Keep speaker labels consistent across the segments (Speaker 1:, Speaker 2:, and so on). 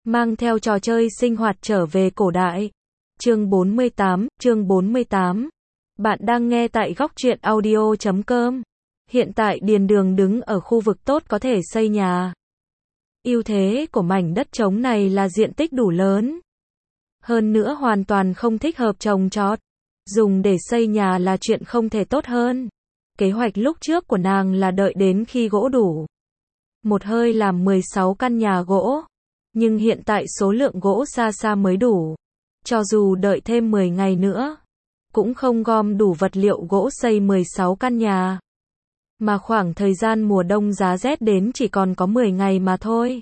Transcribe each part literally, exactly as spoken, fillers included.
Speaker 1: mang theo trò chơi sinh hoạt trở về cổ đại. Chương bốn mươi tám, chương bốn mươi tám. Bạn đang nghe tại góc truyện audio chấm com. Hiện tại Điền Đường đứng ở khu vực tốt có thể xây nhà. Ưu thế của mảnh đất trống này là diện tích đủ lớn. Hơn nữa hoàn toàn không thích hợp trồng trọt. Dùng để xây nhà là chuyện không thể tốt hơn. Kế hoạch lúc trước của nàng là đợi đến khi gỗ đủ. Một hơi làm mười sáu căn nhà gỗ. Nhưng hiện tại số lượng gỗ xa xa mới đủ. Cho dù đợi thêm mười ngày nữa, cũng không gom đủ vật liệu gỗ xây mười sáu căn nhà. Mà khoảng thời gian mùa đông giá rét đến chỉ còn có mười ngày mà thôi.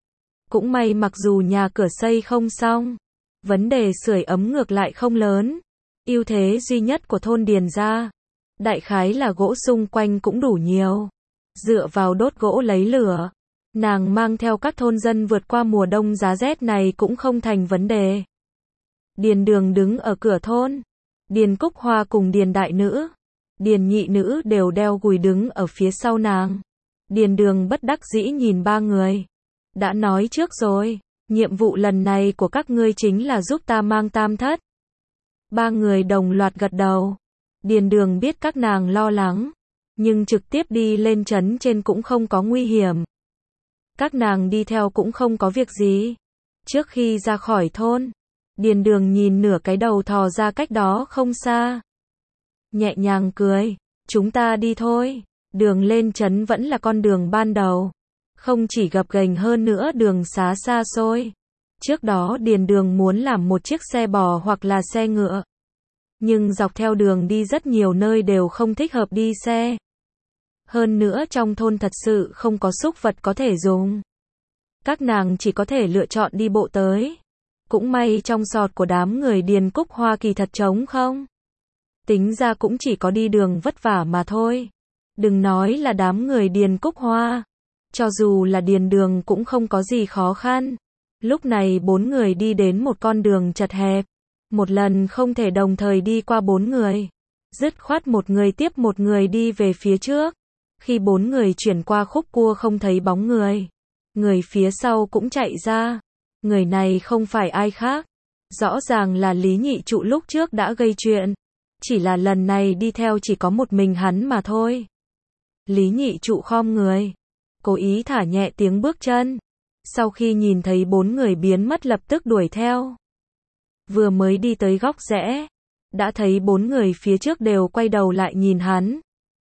Speaker 1: Cũng may mặc dù nhà cửa xây không xong, vấn đề sưởi ấm ngược lại không lớn. Ưu thế duy nhất của thôn Điền gia, đại khái là gỗ xung quanh cũng đủ nhiều. Dựa vào đốt gỗ lấy lửa, nàng mang theo các thôn dân vượt qua mùa đông giá rét này cũng không thành vấn đề. Điền Đường đứng ở cửa thôn. Điền Cúc Hoa cùng Điền Đại Nữ, Điền Nhị Nữ đều đeo gùi đứng ở phía sau nàng. Điền Đường bất đắc dĩ nhìn ba người. Đã nói trước rồi, nhiệm vụ lần này của các ngươi chính là giúp ta mang tam thất. Ba người đồng loạt gật đầu. Điền Đường biết các nàng lo lắng, nhưng trực tiếp đi lên trấn trên cũng không có nguy hiểm. Các nàng đi theo cũng không có việc gì. Trước khi ra khỏi thôn, Điền Đường nhìn nửa cái đầu thò ra cách đó không xa. Nhẹ nhàng cười, chúng ta đi thôi. Đường lên trấn vẫn là con đường ban đầu. Không chỉ gập ghềnh hơn nữa đường xá xa xôi. Trước đó Điền Đường muốn làm một chiếc xe bò hoặc là xe ngựa. Nhưng dọc theo đường đi rất nhiều nơi đều không thích hợp đi xe. Hơn nữa trong thôn thật sự không có súc vật có thể dùng. Các nàng chỉ có thể lựa chọn đi bộ tới. Cũng may trong sọt của đám người Điền Cúc Hoa kỳ thật trống không. Tính ra cũng chỉ có đi đường vất vả mà thôi. Đừng nói là đám người Điền Cúc Hoa. Cho dù là Điền Đường cũng không có gì khó khăn. Lúc này bốn người đi đến một con đường chật hẹp. Một lần không thể đồng thời đi qua bốn người. Dứt khoát một người tiếp một người đi về phía trước. Khi bốn người chuyển qua khúc cua không thấy bóng người. Người phía sau cũng chạy ra. Người này không phải ai khác. Rõ ràng là Lý Nhị Trụ lúc trước đã gây chuyện. Chỉ là lần này đi theo chỉ có một mình hắn mà thôi. Lý Nhị Trụ khom người. Cố ý thả nhẹ tiếng bước chân. Sau khi nhìn thấy bốn người biến mất lập tức đuổi theo. Vừa mới đi tới góc rẽ. Đã thấy bốn người phía trước đều quay đầu lại nhìn hắn.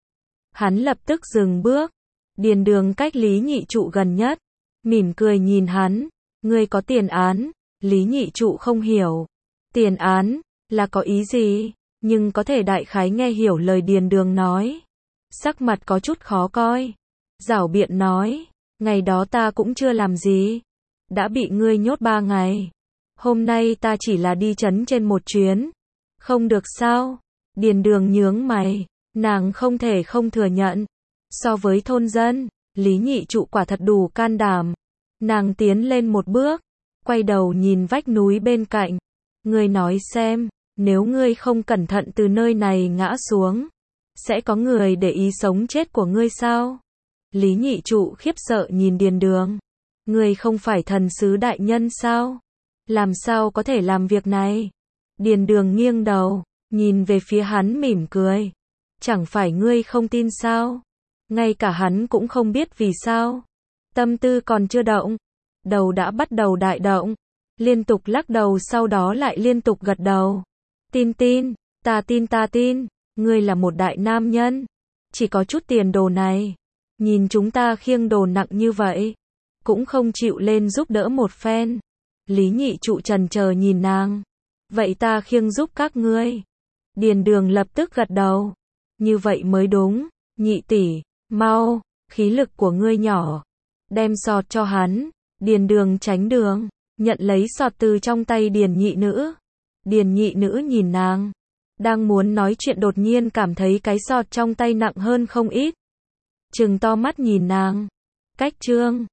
Speaker 1: Hắn lập tức dừng bước. Điền Đường cách Lý Nhị Trụ gần nhất. Mỉm cười nhìn hắn. Ngươi có tiền án. Lý Nhị Trụ không hiểu. Tiền án, là có ý gì? Nhưng có thể đại khái nghe hiểu lời Điền Đường nói. Sắc mặt có chút khó coi. Giảo biện nói. Ngày đó ta cũng chưa làm gì. Đã bị ngươi nhốt ba ngày. Hôm nay ta chỉ là đi trấn trên một chuyến. Không được sao? Điền Đường nhướng mày. Nàng không thể không thừa nhận. So với thôn dân, Lý Nhị Trụ quả thật đủ can đảm. Nàng tiến lên một bước, quay đầu nhìn vách núi bên cạnh. Ngươi nói xem, nếu ngươi không cẩn thận từ nơi này ngã xuống, sẽ có người để ý sống chết của ngươi sao? Lý Nhị Trụ khiếp sợ nhìn Điền Đường. Ngươi không phải thần sứ đại nhân sao? Làm sao có thể làm việc này? Điền Đường nghiêng đầu, nhìn về phía hắn mỉm cười. Chẳng phải ngươi không tin sao? Ngay cả hắn cũng không biết vì sao. Tâm tư còn chưa động, đầu đã bắt đầu đại động. Liên tục lắc đầu sau đó lại liên tục gật đầu. Tin tin, ta tin ta tin, ngươi là một đại nam nhân. Chỉ có chút tiền đồ này. Nhìn chúng ta khiêng đồ nặng như vậy. Cũng không chịu lên giúp đỡ một phen. Lý Nhị Trụ trần chờ nhìn nàng. Vậy ta khiêng giúp các ngươi. Điền Đường lập tức gật đầu. Như vậy mới đúng, Nhị tỷ, mau, khí lực của ngươi nhỏ. Đem sọt cho hắn. Điền Đường tránh đường, nhận lấy sọt từ trong tay Điền Nhị Nữ. Điền Nhị Nữ nhìn nàng, đang muốn nói chuyện đột nhiên cảm thấy cái sọt trong tay nặng hơn không ít. Trừng to mắt nhìn nàng. Cách trương,